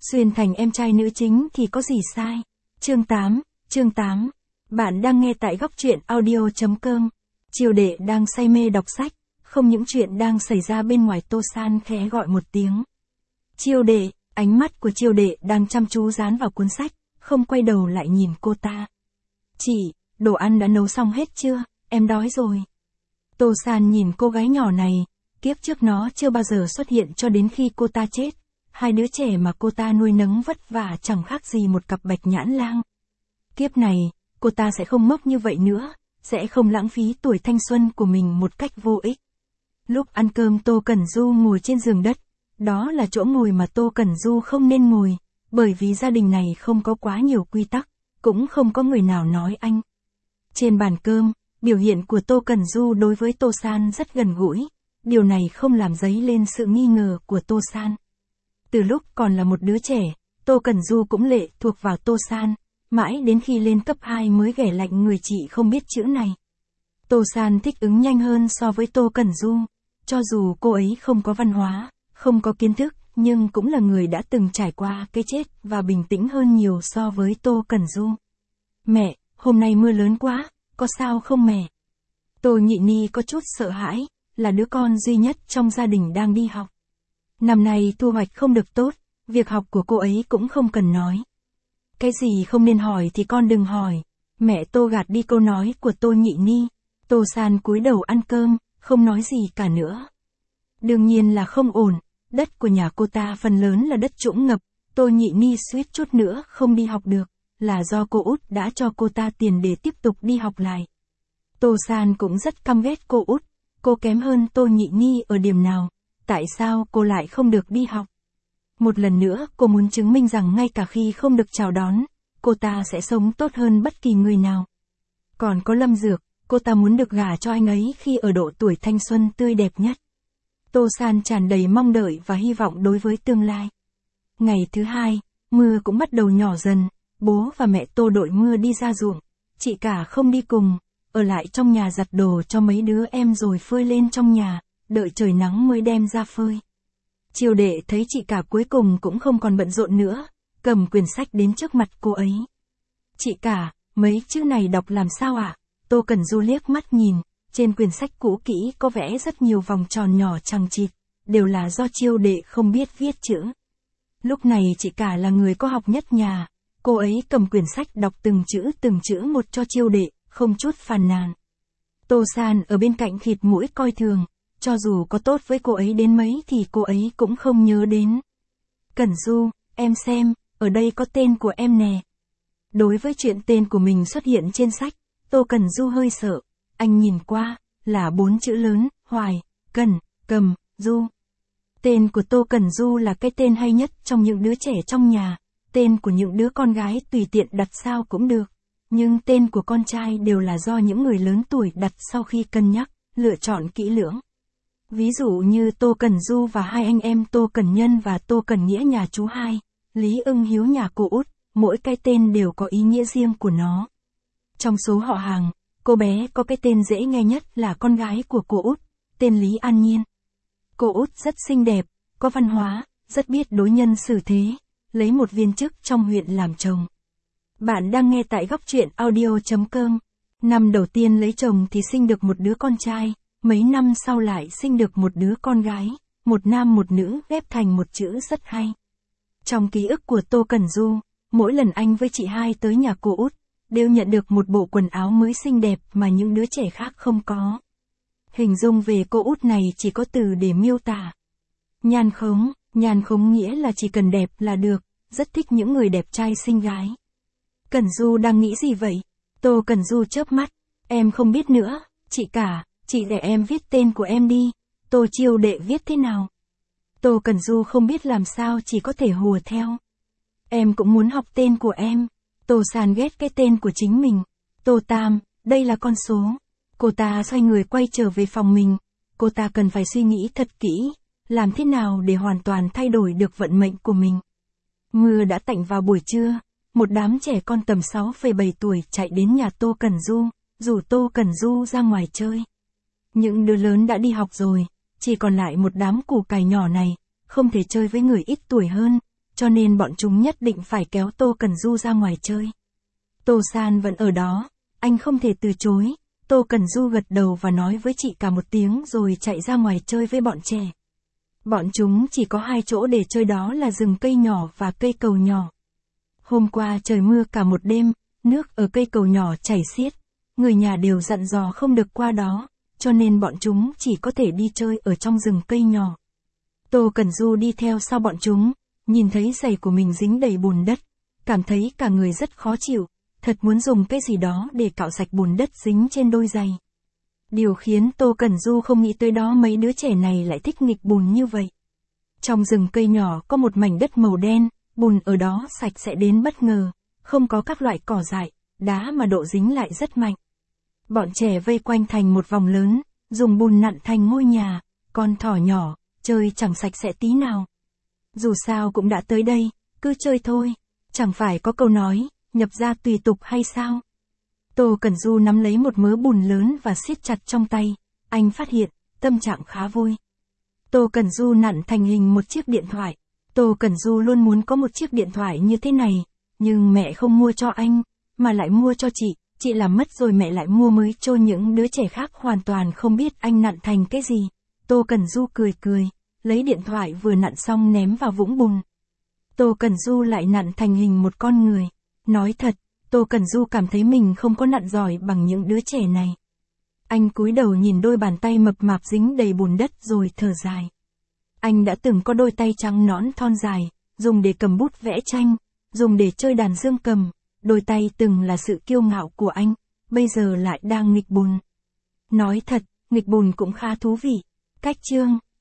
Xuyên thành em trai nữ chính thì có gì sai? Chương 8. Bạn đang nghe tại góc truyện audio.com. Triều Đệ đang say mê đọc sách, không những chuyện đang xảy ra bên ngoài Tô San khẽ gọi một tiếng. Triều Đệ, ánh mắt của Triều Đệ đang chăm chú dán vào cuốn sách, không quay đầu lại nhìn cô ta. Chị, đồ ăn đã nấu xong hết chưa? Em đói rồi. Tô San nhìn cô gái nhỏ này, kiếp trước nó chưa bao giờ xuất hiện cho đến khi cô ta chết. Hai đứa trẻ mà cô ta nuôi nấng vất vả chẳng khác gì một cặp bạch nhãn lang. Kiếp này, cô ta sẽ không ngốc như vậy nữa, sẽ không lãng phí tuổi thanh xuân của mình một cách vô ích. Lúc ăn cơm Tô Cẩn Du ngồi trên giường đất, đó là chỗ ngồi mà Tô Cẩn Du không nên ngồi, bởi vì gia đình này không có quá nhiều quy tắc, cũng không có người nào nói anh. Trên bàn cơm, biểu hiện của Tô Cẩn Du đối với Tô San rất gần gũi, điều này không làm dấy lên sự nghi ngờ của Tô San. Từ lúc còn là một đứa trẻ, Tô Cẩn Du cũng lệ thuộc vào Tô San, mãi đến khi lên cấp 2 mới ghẻ lạnh người chị không biết chữ này. Tô San thích ứng nhanh hơn so với Tô Cẩn Du, cho dù cô ấy không có văn hóa, không có kiến thức, nhưng cũng là người đã từng trải qua cái chết và bình tĩnh hơn nhiều so với Tô Cẩn Du. Mẹ, hôm nay mưa lớn quá, có sao không mẹ? Tô Nhị Ni có chút sợ hãi, là đứa con duy nhất trong gia đình đang đi học. Năm nay thu hoạch không được tốt, việc học của cô ấy cũng không cần nói. Cái gì không nên hỏi thì con đừng hỏi. Mẹ Tô gạt đi câu nói của Tô Nhị Ni. Tô San cúi đầu ăn cơm, không nói gì cả nữa. Đương nhiên là không ổn, đất của nhà cô ta phần lớn là đất trũng ngập, Tô Nhị Ni suýt chút nữa không đi học được, là do cô út đã cho cô ta tiền để tiếp tục đi học lại. Tô San cũng rất căm ghét cô út, cô kém hơn Tô Nhị Ni ở điểm nào? Tại sao cô lại không được đi học? Một lần nữa cô muốn chứng minh rằng ngay cả khi không được chào đón, cô ta sẽ sống tốt hơn bất kỳ người nào. Còn có Lâm Dược, cô ta muốn được gả cho anh ấy khi ở độ tuổi thanh xuân tươi đẹp nhất. Tô San tràn đầy mong đợi và hy vọng đối với tương lai. Ngày thứ hai, mưa cũng bắt đầu nhỏ dần, bố và mẹ Tô đội mưa đi ra ruộng, chị cả không đi cùng, ở lại trong nhà giặt đồ cho mấy đứa em rồi phơi lên trong nhà, đợi trời nắng mới đem ra phơi. Triều Đệ thấy chị cả cuối cùng cũng không còn bận rộn nữa, cầm quyển sách đến trước mặt cô ấy. Chị cả, mấy chữ này đọc làm sao ạ? Tô Cẩn Du liếc mắt nhìn, trên quyển sách cũ kỹ có vẽ rất nhiều vòng tròn nhỏ chằng chịt, đều là do Triều Đệ không biết viết chữ. Lúc này chị cả là người có học nhất nhà, cô ấy cầm quyển sách đọc từng chữ một cho Triều Đệ, không chút phàn nàn. Tô San ở bên cạnh khịt mũi coi thường. Cho dù có tốt với cô ấy đến mấy thì cô ấy cũng không nhớ đến. Cẩn Du, em xem, ở đây có tên của em nè. Đối với chuyện tên của mình xuất hiện trên sách, Tô Cẩn Du hơi sợ. Anh nhìn qua, là 4 chữ lớn, Hoài, Cẩn, Cầm, Du. Tên của Tô Cẩn Du là cái tên hay nhất trong những đứa trẻ trong nhà. Tên của những đứa con gái tùy tiện đặt sao cũng được. Nhưng tên của con trai đều là do những người lớn tuổi đặt sau khi cân nhắc, lựa chọn kỹ lưỡng. Ví dụ như Tô Cẩn Du và hai anh em Tô Cẩn Nhân và Tô Cẩn Nghĩa nhà chú hai, Lý Ưng Hiếu nhà cô út, mỗi cái tên đều có ý nghĩa riêng của nó. Trong số họ hàng, cô bé có cái tên dễ nghe nhất là con gái của cô út, tên Lý An Nhiên. Cô út rất xinh đẹp, có văn hóa, rất biết đối nhân xử thế, lấy một viên chức trong huyện làm chồng. Bạn đang nghe tại góc truyện audio.com. Năm đầu tiên lấy chồng thì sinh được một đứa con trai. Mấy năm sau lại sinh được một đứa con gái, một nam một nữ ghép thành một chữ rất hay. Trong ký ức của Tô Cẩn Du, mỗi lần anh với chị hai tới nhà cô út, đều nhận được một bộ quần áo mới xinh đẹp mà những đứa trẻ khác không có. Hình dung về cô út này chỉ có từ để miêu tả. Nhan khống nghĩa là chỉ cần đẹp là được, rất thích những người đẹp trai xinh gái. Cẩn Du đang nghĩ gì vậy? Tô Cẩn Du chớp mắt, em không biết nữa, chị cả. Chị để em viết tên của em đi. Tô Triều Đệ viết thế nào? Tô Cẩn Du không biết làm sao chỉ có thể hùa theo. Em cũng muốn học tên của em. Tô San ghét cái tên của chính mình. Tô Tam, đây là con số. Cô ta xoay người quay trở về phòng mình. Cô ta cần phải suy nghĩ thật kỹ. Làm thế nào để hoàn toàn thay đổi được vận mệnh của mình. Mưa đã tạnh vào buổi trưa. Một đám trẻ con tầm 6-7 tuổi chạy đến nhà Tô Cẩn Du, rủ Tô Cẩn Du ra ngoài chơi. Những đứa lớn đã đi học rồi, chỉ còn lại một đám củ cải nhỏ này, không thể chơi với người ít tuổi hơn, cho nên bọn chúng nhất định phải kéo Tô Cẩn Du ra ngoài chơi. Tô San vẫn ở đó, anh không thể từ chối. Tô Cẩn Du gật đầu và nói với chị cả một tiếng rồi chạy ra ngoài chơi với bọn trẻ. Bọn chúng chỉ có 2 chỗ để chơi, đó là rừng cây nhỏ và cây cầu nhỏ. Hôm qua trời mưa cả một đêm, nước ở cây cầu nhỏ chảy xiết. Người nhà đều dặn dò không được qua đó, cho nên bọn chúng chỉ có thể đi chơi ở trong rừng cây nhỏ. Tô Cẩn Du đi theo sau bọn chúng, nhìn thấy giày của mình dính đầy bùn đất, cảm thấy cả người rất khó chịu, thật muốn dùng cái gì đó để cạo sạch bùn đất dính trên đôi giày. Điều khiến Tô Cẩn Du không nghĩ tới đó mấy đứa trẻ này lại thích nghịch bùn như vậy. Trong rừng cây nhỏ có một mảnh đất màu đen, bùn ở đó sạch sẽ đến bất ngờ, không có các loại cỏ dại, đá mà độ dính lại rất mạnh. Bọn trẻ vây quanh thành một vòng lớn, dùng bùn nặn thành ngôi nhà, con thỏ nhỏ, chơi chẳng sạch sẽ tí nào. Dù sao cũng đã tới đây, cứ chơi thôi, chẳng phải có câu nói, nhập gia tùy tục hay sao? Tô Cẩn Du nắm lấy một mớ bùn lớn và siết chặt trong tay, anh phát hiện, tâm trạng khá vui. Tô Cẩn Du nặn thành hình một chiếc điện thoại. Tô Cẩn Du luôn muốn có một chiếc điện thoại như thế này, nhưng mẹ không mua cho anh, mà lại mua cho chị làm mất rồi mẹ lại mua mới cho những đứa trẻ khác hoàn toàn không biết anh nặn thành cái gì. Tô Cẩn Du cười, lấy điện thoại vừa nặn xong ném vào vũng bùn. Tô Cẩn Du lại nặn thành hình một con người. Nói thật, Tô Cẩn Du cảm thấy mình không có nặn giỏi bằng những đứa trẻ này. Anh cúi đầu nhìn đôi bàn tay mập mạp dính đầy bùn đất rồi thở dài. Anh đã từng có đôi tay trắng nõn thon dài, dùng để cầm bút vẽ tranh, dùng để chơi đàn dương cầm. Đôi tay từng là sự kiêu ngạo của anh, bây giờ lại đang nghịch bùn. Nói thật, nghịch bùn cũng khá thú vị. Cách chương